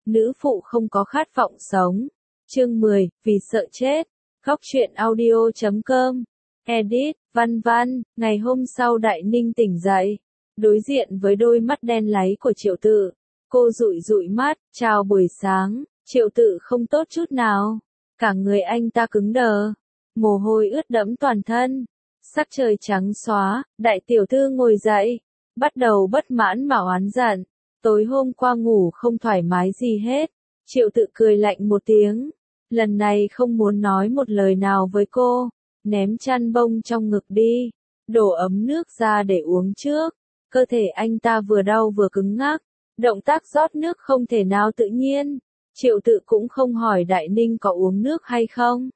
nữ phụ không có khát vọng sống. Chương 10, vì sợ chết. Góc truyện audio.com. Edit, Văn Văn. Ngày hôm sau Đại Ninh tỉnh dậy, đối diện với đôi mắt đen láy của Triệu Tự. Cô dụi dụi mắt, chào buổi sáng. Triệu Tự không tốt chút nào. Cả người anh ta cứng đờ, mồ hôi ướt đẫm toàn thân. Sắc trời trắng xóa, đại tiểu thư ngồi dậy, bắt đầu bất mãn mà oán giận. Tối hôm qua ngủ không thoải mái gì hết. Triệu Tự cười lạnh một tiếng. Lần này không muốn nói một lời nào với cô. Ném chăn bông trong ngực đi. Đổ ấm nước ra để uống trước. Cơ thể anh ta vừa đau vừa cứng ngắc. Động tác rót nước không thể nào tự nhiên. Triệu Tự cũng không hỏi Đại Ninh có uống nước hay không.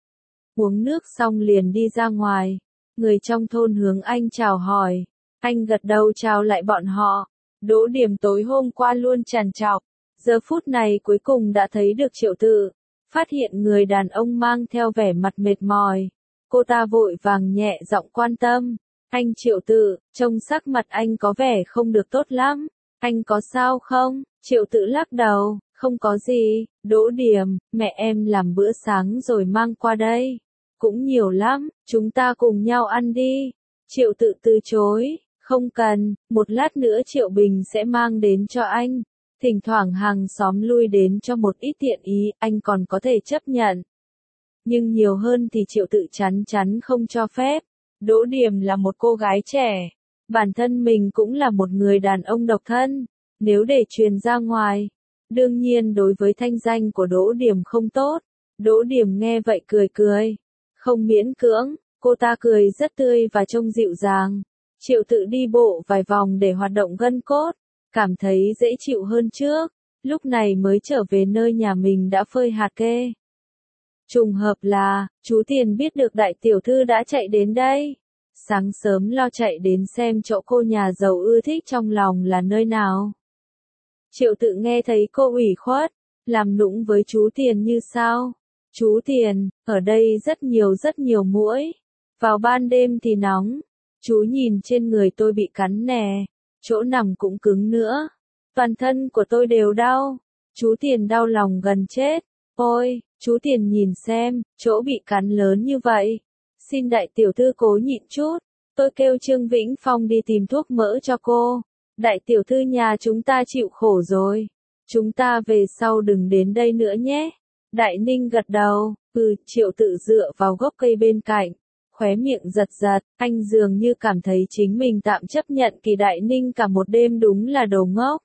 Uống nước xong liền đi ra ngoài. Người trong thôn hướng anh chào hỏi. Anh gật đầu chào lại bọn họ. Đỗ Điểm tối hôm qua luôn trằn trọc. Giờ phút này cuối cùng đã thấy được Triệu Tự. Phát hiện người đàn ông mang theo vẻ mặt mệt mỏi. Cô ta vội vàng nhẹ giọng quan tâm. Anh Triệu Tự, trông sắc mặt anh có vẻ không được tốt lắm. Anh có sao không? Triệu Tự lắc đầu. Không có gì. Đỗ Điểm, mẹ em làm bữa sáng rồi mang qua đây. Cũng nhiều lắm, chúng ta cùng nhau ăn đi. Triệu Tự từ chối. Không cần, một lát nữa Triệu Bình sẽ mang đến cho anh. Thỉnh thoảng hàng xóm lui đến cho một ít tiện ý, anh còn có thể chấp nhận. Nhưng nhiều hơn thì Triệu Tự chắn chắn không cho phép. Đỗ Điểm là một cô gái trẻ. Bản thân mình cũng là một người đàn ông độc thân. Nếu để truyền ra ngoài, đương nhiên đối với thanh danh của Đỗ Điểm không tốt. Đỗ Điểm nghe vậy cười cười. Không miễn cưỡng, cô ta cười rất tươi và trông dịu dàng. Triệu Tự đi bộ vài vòng để hoạt động gân cốt. Cảm thấy dễ chịu hơn trước. Lúc này mới trở về nơi nhà mình đã phơi hạt kê. Trùng hợp là, chú Tiền biết được đại tiểu thư đã chạy đến đây. Sáng sớm lo chạy đến xem chỗ cô nhà giàu ưa thích trong lòng là nơi nào. Triệu Tự nghe thấy cô ủy khuất, làm nũng với chú Tiền như sao? Chú Tiền, ở đây rất nhiều muỗi. Vào ban đêm thì nóng. Chú nhìn trên người tôi bị cắn nè. Chỗ nằm cũng cứng nữa. Toàn thân của tôi đều đau. Chú Tiền đau lòng gần chết. Ôi, chú Tiền nhìn xem, chỗ bị cắn lớn như vậy. Xin đại tiểu thư cố nhịn chút. Tôi kêu Trương Vĩnh Phong đi tìm thuốc mỡ cho cô. Đại tiểu thư nhà chúng ta chịu khổ rồi. Chúng ta về sau đừng đến đây nữa nhé. Đại Ninh gật đầu. Triệu Tự dựa vào gốc cây bên cạnh. Khóe miệng giật giật, anh dường như cảm thấy chính mình tạm chấp nhận Kỳ Đại Ninh cả một đêm đúng là đồ ngốc.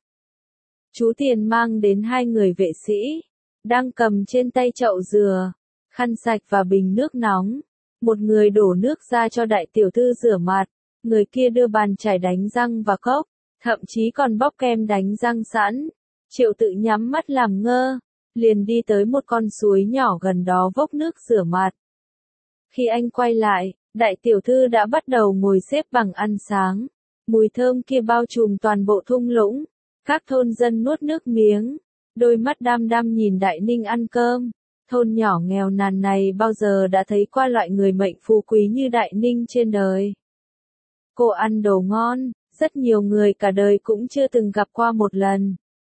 Chú Tiền mang đến hai người vệ sĩ, đang cầm trên tay chậu dừa, khăn sạch và bình nước nóng. Một người đổ nước ra cho đại tiểu thư rửa mặt, người kia đưa bàn chải đánh răng và cốc, thậm chí còn bóc kem đánh răng sẵn. Triệu Tự nhắm mắt làm ngơ, liền đi tới một con suối nhỏ gần đó vốc nước rửa mặt. Khi anh quay lại, đại tiểu thư đã bắt đầu ngồi xếp bằng ăn sáng. Mùi thơm kia bao trùm toàn bộ thung lũng. Các thôn dân nuốt nước miếng. Đôi mắt đăm đăm nhìn Đại Ninh ăn cơm. Thôn nhỏ nghèo nàn này bao giờ đã thấy qua loại người mệnh phú quý như Đại Ninh trên đời. Cô ăn đồ ngon, rất nhiều người cả đời cũng chưa từng gặp qua một lần.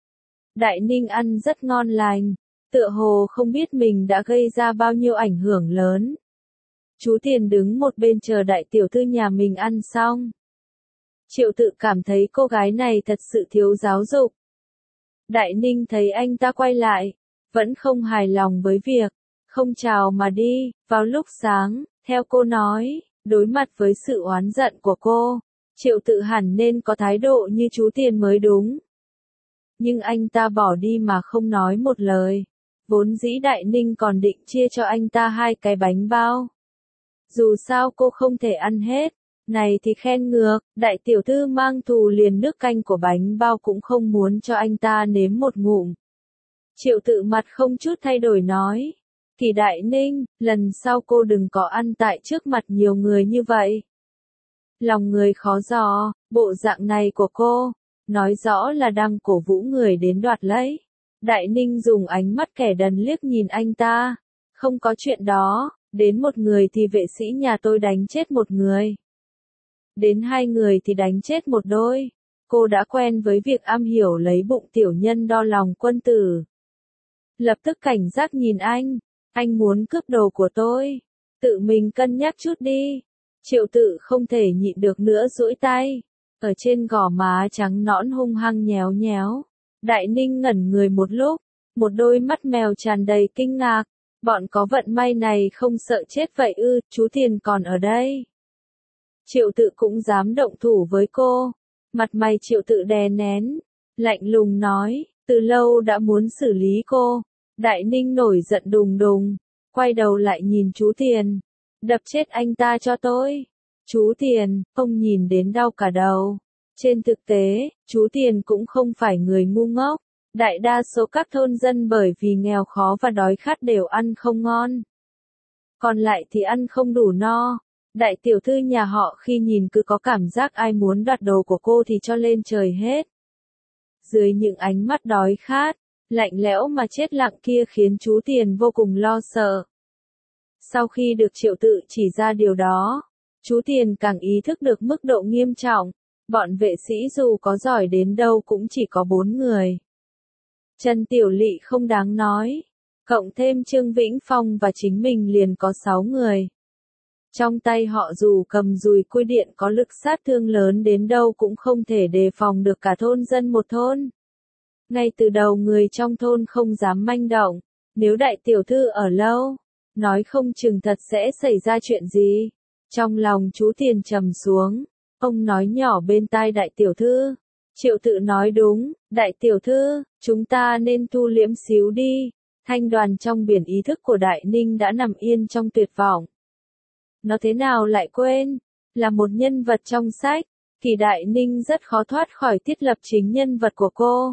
Đại Ninh ăn rất ngon lành. Tựa hồ không biết mình đã gây ra bao nhiêu ảnh hưởng lớn. Chú Tiền đứng một bên chờ đại tiểu thư nhà mình ăn xong. Triệu Tự cảm thấy cô gái này thật sự thiếu giáo dục. Đại Ninh thấy anh ta quay lại, vẫn không hài lòng với việc, không chào mà đi, vào lúc sáng, theo cô nói, đối mặt với sự oán giận của cô, Triệu Tự hẳn nên có thái độ như chú Tiền mới đúng. Nhưng anh ta bỏ đi mà không nói một lời, vốn dĩ Đại Ninh còn định chia cho anh ta 2 cái bánh bao. Dù sao cô không thể ăn hết, này thì khen ngược, đại tiểu thư mang thù liền nước canh của bánh bao cũng không muốn cho anh ta nếm một ngụm. Triệu Tự mặt không chút thay đổi nói, Kỳ Đại Ninh, lần sau cô đừng có ăn tại trước mặt nhiều người như vậy. Lòng người khó dò, bộ dạng này của cô, nói rõ là đang cổ vũ người đến đoạt lấy. Đại Ninh dùng ánh mắt kẻ đần liếc nhìn anh ta, không có chuyện đó. Đến một người thì vệ sĩ nhà tôi đánh chết một người. Đến 2 người thì đánh chết một đôi. cô đã quen với việc am hiểu lấy bụng tiểu nhân đo lòng quân tử. Lập tức cảnh giác nhìn anh muốn cướp đồ của tôi, tự mình cân nhắc chút đi. Triệu Tự không thể nhịn được nữa duỗi tay, ở trên gò má trắng nõn hung hăng nhéo nhéo. Đại Ninh ngẩn người một lúc, một đôi mắt mèo tràn đầy kinh ngạc, bọn có vận may này không sợ chết vậy ư, chú Tiền còn ở đây. Triệu Tự cũng dám động thủ với cô, mặt mày Triệu Tự đè nén, lạnh lùng nói, từ lâu đã muốn xử lý cô. Đại Ninh nổi giận đùng đùng, quay đầu lại nhìn chú Tiền, đập chết anh ta cho tôi. Chú Tiền, ông nhìn đến đau cả đầu. Trên thực tế, chú Tiền cũng không phải người ngu ngốc. Đại đa số các thôn dân bởi vì nghèo khó và đói khát đều ăn không ngon. Còn lại thì ăn không đủ no. Đại tiểu thư nhà họ khi nhìn cứ có cảm giác ai muốn đoạt đồ của cô thì cho lên trời hết. Dưới những ánh mắt đói khát, lạnh lẽo mà chết lặng kia khiến chú Tiền vô cùng lo sợ. Sau khi được Triệu Tự chỉ ra điều đó, chú Tiền càng ý thức được mức độ nghiêm trọng. Bọn vệ sĩ dù có giỏi đến đâu cũng chỉ có 4 người. Trần Tiểu Lị không đáng nói, cộng thêm Trương Vĩnh Phong và chính mình liền có 6 người. Trong tay họ dù cầm dùi cui điện có lực sát thương lớn đến đâu cũng không thể đề phòng được cả thôn dân một thôn. Ngay từ đầu người trong thôn không dám manh động, nếu đại tiểu thư ở lâu, nói không chừng thật sẽ xảy ra chuyện gì. Trong lòng chú Tiền trầm xuống, ông nói nhỏ bên tai đại tiểu thư. Triệu Tự nói đúng, đại tiểu thư, chúng ta nên thu liễm xíu đi. Thanh Đoàn trong biển ý thức của Đại Ninh đã nằm yên trong tuyệt vọng. Nó thế nào lại quên, là một nhân vật trong sách, Kỳ Đại Ninh rất khó thoát khỏi thiết lập chính nhân vật của cô.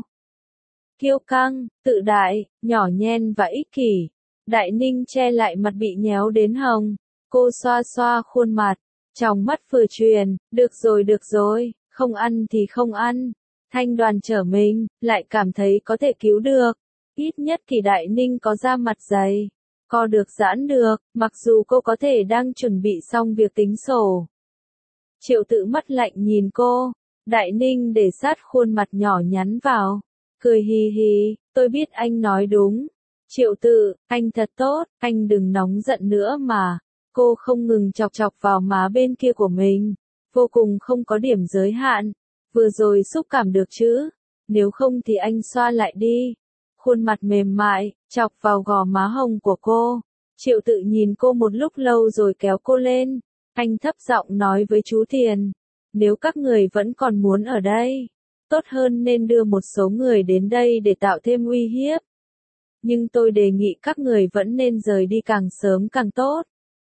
Kiêu căng, tự đại, nhỏ nhen và ích kỷ. Đại Ninh che lại mặt bị nhéo đến hồng, cô xoa xoa khuôn mặt, trong mắt vừa truyền, được rồi, không ăn thì không ăn. Thanh Đoàn trở mình, lại cảm thấy có thể cứu được. Ít nhất Kỳ Đại Ninh có da mặt dày, co được giãn được, mặc dù cô có thể đang chuẩn bị xong việc tính sổ. Triệu Tự mắt lạnh nhìn cô, Đại Ninh để sát khuôn mặt nhỏ nhắn vào, cười hì hì, tôi biết anh nói đúng. Triệu Tự, anh thật tốt, anh đừng nóng giận nữa mà. Cô không ngừng chọc chọc vào má bên kia của mình, vô cùng không có điểm giới hạn. Vừa rồi xúc cảm được chứ, nếu không thì anh xoa lại đi. Khuôn mặt mềm mại, chọc vào gò má hồng của cô. Triệu Tự nhìn cô một lúc lâu rồi kéo cô lên. Anh thấp giọng nói với chú Tiền, nếu các người vẫn còn muốn ở đây, tốt hơn nên đưa một số người đến đây để tạo thêm uy hiếp. Nhưng tôi đề nghị các người vẫn nên rời đi càng sớm càng tốt.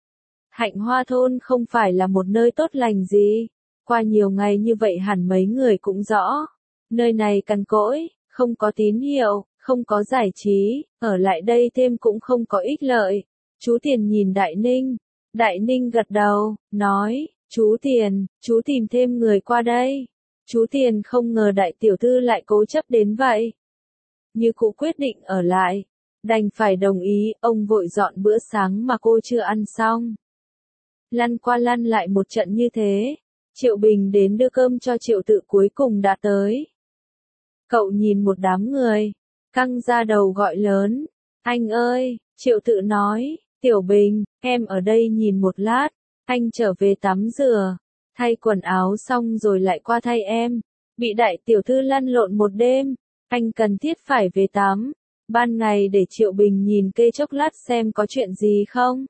Hạnh Hoa thôn không phải là một nơi tốt lành gì. Qua nhiều ngày như vậy hẳn mấy người cũng rõ. Nơi này cằn cỗi, không có tín hiệu, không có giải trí, ở lại đây thêm cũng không có ích lợi. Chú Tiền nhìn Đại Ninh. Đại Ninh gật đầu, nói, chú Tiền, chú tìm thêm người qua đây. Chú Tiền không ngờ đại tiểu thư lại cố chấp đến vậy. Như cụ quyết định ở lại, đành phải đồng ý, ông vội dọn bữa sáng mà cô chưa ăn xong. Lăn qua lăn lại một trận như thế, Triệu Bình đến đưa cơm cho Triệu Tự cuối cùng đã tới. Cậu nhìn một đám người, căng ra đầu gọi lớn, anh ơi, Triệu Tự nói, Tiểu Bình, em ở đây nhìn một lát, anh trở về tắm rửa, thay quần áo xong rồi lại qua thay em, bị đại tiểu thư lăn lộn một đêm, anh cần thiết phải về tắm, ban ngày để Triệu Bình nhìn kê chốc lát xem có chuyện gì không.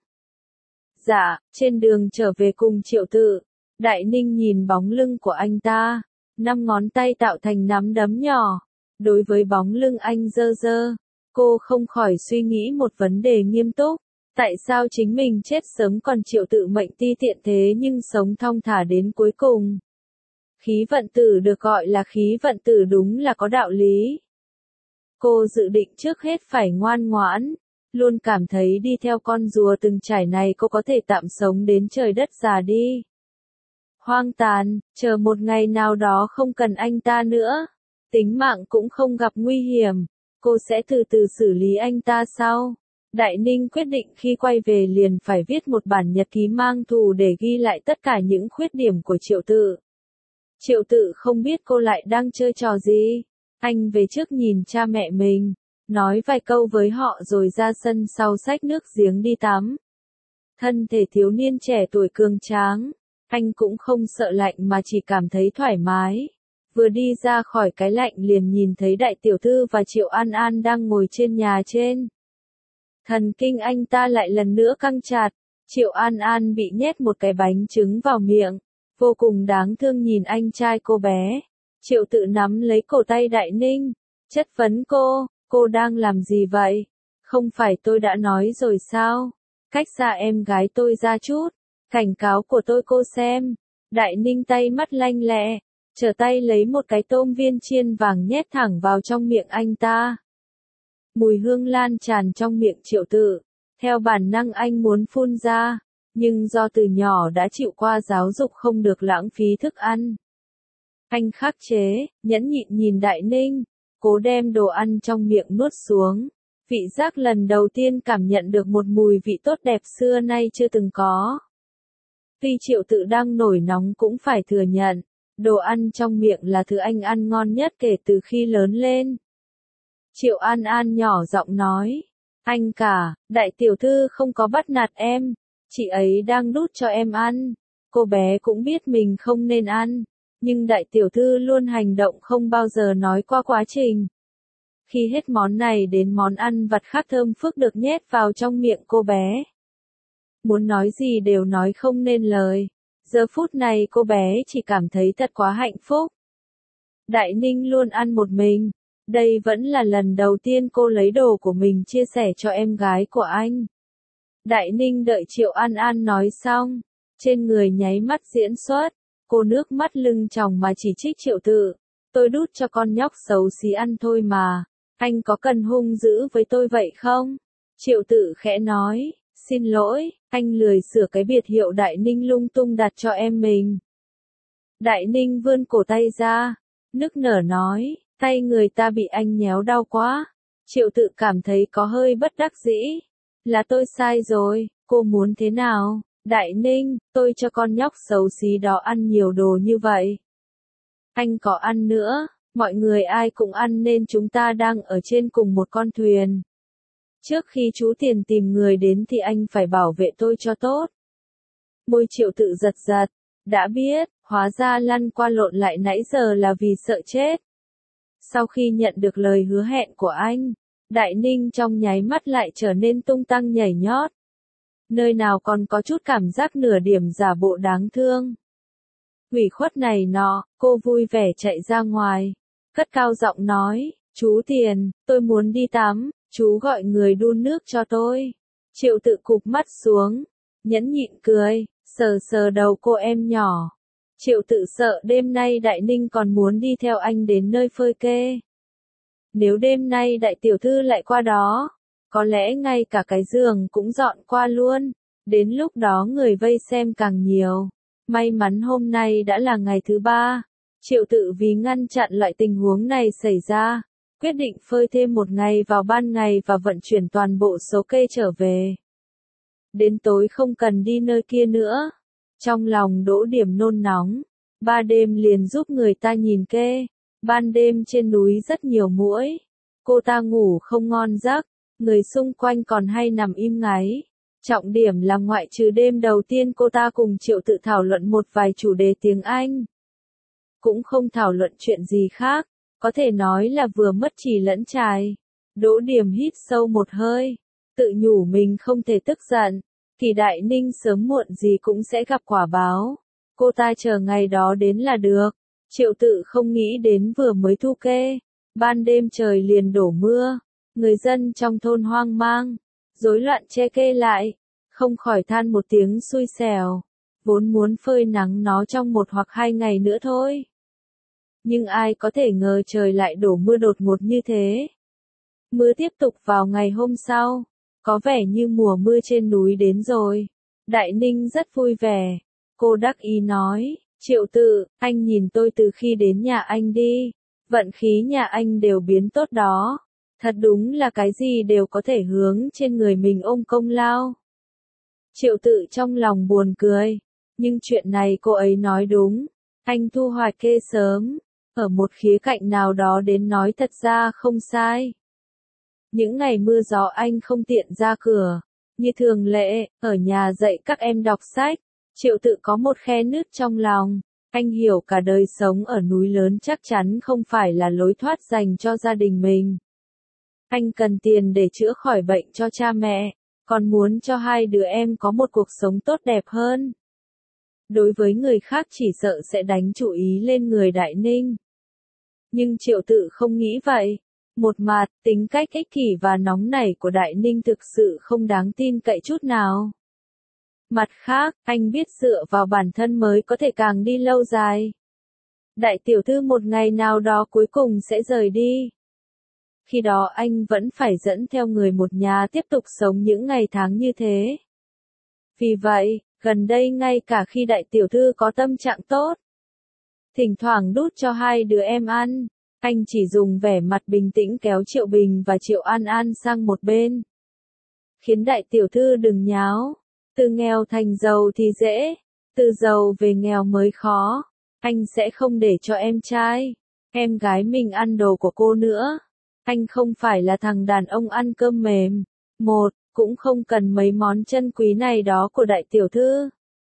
Dạ, trên đường trở về cùng Triệu Tự, Đại Ninh nhìn bóng lưng của anh ta, 5 ngón tay tạo thành nắm đấm nhỏ. Đối với bóng lưng anh dơ dơ, cô không khỏi suy nghĩ một vấn đề nghiêm túc. Tại sao chính mình chết sớm còn Triệu Tự mệnh ti tiện thế nhưng sống thong thả đến cuối cùng? Khí vận tử được gọi là khí vận tử đúng là có đạo lý. Cô dự định trước hết phải ngoan ngoãn, luôn cảm thấy đi theo con rùa từng trải này cô có thể tạm sống đến trời đất già đi. Hoang tàn, chờ một ngày nào đó không cần anh ta nữa, tính mạng cũng không gặp nguy hiểm, cô sẽ từ từ xử lý anh ta sau. Đại Ninh quyết định khi quay về liền phải viết một bản nhật ký mang thù để ghi lại tất cả những khuyết điểm của Triệu Tự. Triệu Tự không biết cô lại đang chơi trò gì. Anh về trước nhìn cha mẹ mình, nói vài câu với họ rồi ra sân sau xách nước giếng đi tắm. Thân thể thiếu niên trẻ tuổi cường tráng, anh cũng không sợ lạnh mà chỉ cảm thấy thoải mái. Vừa đi ra khỏi cái lạnh liền nhìn thấy đại tiểu thư và Triệu An An đang ngồi trên nhà trên. Thần kinh anh ta lại lần nữa căng chặt. Triệu An An bị nhét một cái bánh trứng vào miệng, vô cùng đáng thương nhìn anh trai cô bé. Triệu Tự nắm lấy cổ tay Đại Ninh, chất vấn cô đang làm gì vậy? Không phải tôi đã nói rồi sao? Cách xa em gái tôi ra chút, cảnh cáo của tôi cô xem. Đại Ninh tay mắt lanh lẹ, trở tay lấy một cái tôm viên chiên vàng nhét thẳng vào trong miệng anh ta. Mùi hương lan tràn trong miệng Triệu Tự, theo bản năng anh muốn phun ra, nhưng do từ nhỏ đã chịu qua giáo dục không được lãng phí thức ăn. Anh khắc chế, nhẫn nhịn nhìn Đại Ninh, cố đem đồ ăn trong miệng nuốt xuống. Vị giác lần đầu tiên cảm nhận được một mùi vị tốt đẹp xưa nay chưa từng có. Tuy Triệu Tự đang nổi nóng cũng phải thừa nhận, đồ ăn trong miệng là thứ anh ăn ngon nhất kể từ khi lớn lên. Triệu An An nhỏ giọng nói, anh cả, đại tiểu thư không có bắt nạt em, chị ấy đang đút cho em ăn. Cô bé cũng biết mình không nên ăn, nhưng đại tiểu thư luôn hành động không bao giờ nói qua quá trình. Khi hết món này đến món ăn vặt khác thơm phức được nhét vào trong miệng cô bé. Muốn nói gì đều nói không nên lời. Giờ phút này cô bé chỉ cảm thấy thật quá hạnh phúc. Đại Ninh luôn ăn một mình. Đây vẫn là lần đầu tiên cô lấy đồ của mình chia sẻ cho em gái của anh. Đại Ninh đợi Triệu An An nói xong. Trên người nháy mắt diễn xuất. Cô nước mắt lưng tròng mà chỉ trích Triệu Tự. Tôi đút cho con nhóc xấu xí ăn thôi mà. Anh có cần hung dữ với tôi vậy không? Triệu Tự khẽ nói, xin lỗi, anh lười sửa cái biệt hiệu Đại Ninh lung tung đặt cho em mình. Đại Ninh vươn cổ tay ra, nức nở nói, tay người ta bị anh nhéo đau quá. Triệu Tự cảm thấy có hơi bất đắc dĩ. Là tôi sai rồi, cô muốn thế nào? Đại Ninh, tôi cho con nhóc xấu xí đó ăn nhiều đồ như vậy. Anh có ăn nữa. Mọi người ai cũng ăn nên chúng ta đang ở trên cùng một con thuyền. Trước khi chú Tiền tìm người đến thì anh phải bảo vệ tôi cho tốt. Môi Triệu Tự giật giật. Đã biết, hóa ra lăn qua lộn lại nãy giờ là vì sợ chết. Sau khi nhận được lời hứa hẹn của anh, Đại Ninh trong nháy mắt lại trở nên tung tăng nhảy nhót. Nơi nào còn có chút cảm giác nửa điểm giả bộ đáng thương. Ủy khuất này nọ, cô vui vẻ chạy ra ngoài. Cất cao giọng nói, chú Tiền, tôi muốn đi tắm, chú gọi người đun nước cho tôi. Triệu Tự cụp mắt xuống, nhẫn nhịn cười, sờ sờ đầu cô em nhỏ. Triệu Tự sợ đêm nay Đại Ninh còn muốn đi theo anh đến nơi phơi kê. Nếu đêm nay đại tiểu thư lại qua đó, có lẽ ngay cả cái giường cũng dọn qua luôn, đến lúc đó người vây xem càng nhiều. May mắn hôm nay đã là ngày thứ 3. Triệu Tự vì ngăn chặn loại tình huống này xảy ra, quyết định phơi thêm một ngày vào ban ngày và vận chuyển toàn bộ số kê trở về. Đến tối không cần đi nơi kia nữa. Trong lòng Đỗ Điểm nôn nóng, 3 đêm liền giúp người ta nhìn kê. Ban đêm trên núi rất nhiều muỗi. Cô ta ngủ không ngon giấc, người xung quanh còn hay nằm im ngáy. Trọng điểm là ngoại trừ đêm đầu tiên cô ta cùng Triệu Tự thảo luận một vài chủ đề tiếng Anh. Cũng không thảo luận chuyện gì khác, có thể nói là vừa mất trì lẫn trài. Đỗ Điểm hít sâu một hơi, tự nhủ mình không thể tức giận, Kỳ Đại Ninh sớm muộn gì cũng sẽ gặp quả báo. Cô ta chờ ngày đó đến là được. Triệu Tự không nghĩ đến vừa mới thu kê, ban đêm trời liền đổ mưa, người dân trong thôn hoang mang, rối loạn che kê lại, không khỏi than một tiếng xui xẻo, vốn muốn phơi nắng nó trong 1 hoặc 2 ngày nữa thôi. Nhưng ai có thể ngờ trời lại đổ mưa đột ngột như thế. Mưa tiếp tục vào ngày hôm sau, có vẻ như mùa mưa trên núi đến rồi. Đại Ninh rất vui vẻ, cô đắc ý nói, Triệu Tự, anh nhìn tôi từ khi đến nhà anh đi, vận khí nhà anh đều biến tốt đó. Thật đúng là cái gì đều có thể hướng trên người mình ôm công lao. Triệu Tự trong lòng buồn cười, nhưng chuyện này cô ấy nói đúng. Anh thu hoạch kê sớm. Ở một khía cạnh nào đó đến nói thật ra không sai. Những ngày mưa gió anh không tiện ra cửa. Như thường lệ, ở nhà dạy các em đọc sách. Triệu Tự có một khe nứt trong lòng. Anh hiểu cả đời sống ở núi lớn chắc chắn không phải là lối thoát dành cho gia đình mình. Anh cần tiền để chữa khỏi bệnh cho cha mẹ, còn muốn cho hai đứa em có một cuộc sống tốt đẹp hơn. Đối với người khác chỉ sợ sẽ đánh chú ý lên người Đại Ninh. Nhưng Triệu Tự không nghĩ vậy. Một mặt, tính cách ích kỷ và nóng nảy của Đại Ninh thực sự không đáng tin cậy chút nào. Mặt khác, anh biết dựa vào bản thân mới có thể càng đi lâu dài. Đại tiểu thư một ngày nào đó cuối cùng sẽ rời đi. Khi đó anh vẫn phải dẫn theo người một nhà tiếp tục sống những ngày tháng như thế. Vì vậy, gần đây ngay cả khi đại tiểu thư có tâm trạng tốt, thỉnh thoảng đút cho hai đứa em ăn, anh chỉ dùng vẻ mặt bình tĩnh kéo Triệu Bình và Triệu An An sang một bên. Khiến đại tiểu thư đừng nháo, từ nghèo thành giàu thì dễ, từ giàu về nghèo mới khó. Anh sẽ không để cho em trai, em gái mình ăn đồ của cô nữa. Anh không phải là thằng đàn ông ăn cơm mềm. Cũng không cần mấy món chân quý này đó của đại tiểu thư.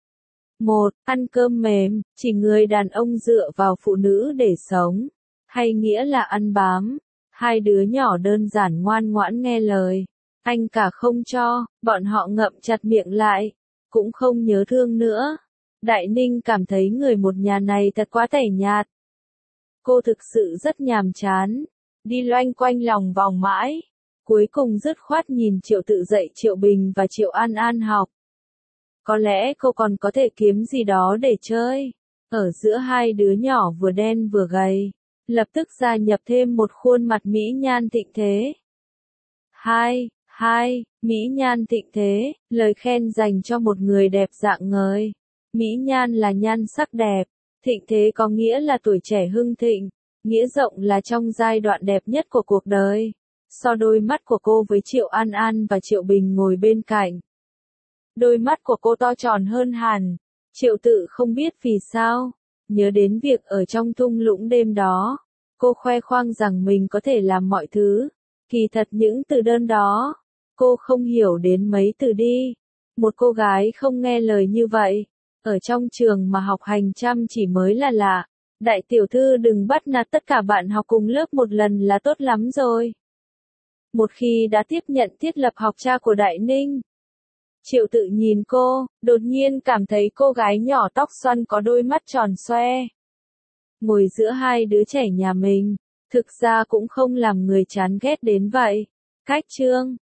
Ăn cơm mềm, chỉ người đàn ông dựa vào phụ nữ để sống. Hay nghĩa là ăn bám. Hai đứa nhỏ đơn giản ngoan ngoãn nghe lời. Anh cả không cho, bọn họ ngậm chặt miệng lại. Cũng không nhớ thương nữa. Đại Ninh cảm thấy người một nhà này thật quá tẻ nhạt. Cô thực sự rất nhàm chán. Đi loanh quanh lòng vòng mãi. Cuối cùng dứt khoát nhìn Triệu Tự dạy Triệu Bình và Triệu An An học. Có lẽ cô còn có thể kiếm gì đó để chơi. Ở giữa hai đứa nhỏ vừa đen vừa gầy. Lập tức gia nhập thêm một khuôn mặt mỹ nhan thịnh thế. Mỹ nhan thịnh thế, lời khen dành cho một người đẹp dạng ngời. Mỹ nhan là nhan sắc đẹp. Thịnh thế có nghĩa là tuổi trẻ hưng thịnh. Nghĩa rộng là trong giai đoạn đẹp nhất của cuộc đời. So đôi mắt của cô với Triệu An An và Triệu Bình ngồi bên cạnh. Đôi mắt của cô to tròn hơn hẳn. Triệu Tự không biết vì sao. Nhớ đến việc ở trong thung lũng đêm đó. Cô khoe khoang rằng mình có thể làm mọi thứ. Kỳ thật những từ đơn đó. Cô không hiểu đến mấy từ đi. Một cô gái không nghe lời như vậy. Ở trong trường mà học hành chăm chỉ mới là lạ. Đại tiểu thư đừng bắt nạt tất cả bạn học cùng lớp một lần là tốt lắm rồi. Một khi đã tiếp nhận thiết lập học cha của Đại Ninh. Triệu Tự nhìn cô, đột nhiên cảm thấy cô gái nhỏ tóc xoăn có đôi mắt tròn xoe. Ngồi giữa hai đứa trẻ nhà mình, thực ra cũng không làm người chán ghét đến vậy. Cách chương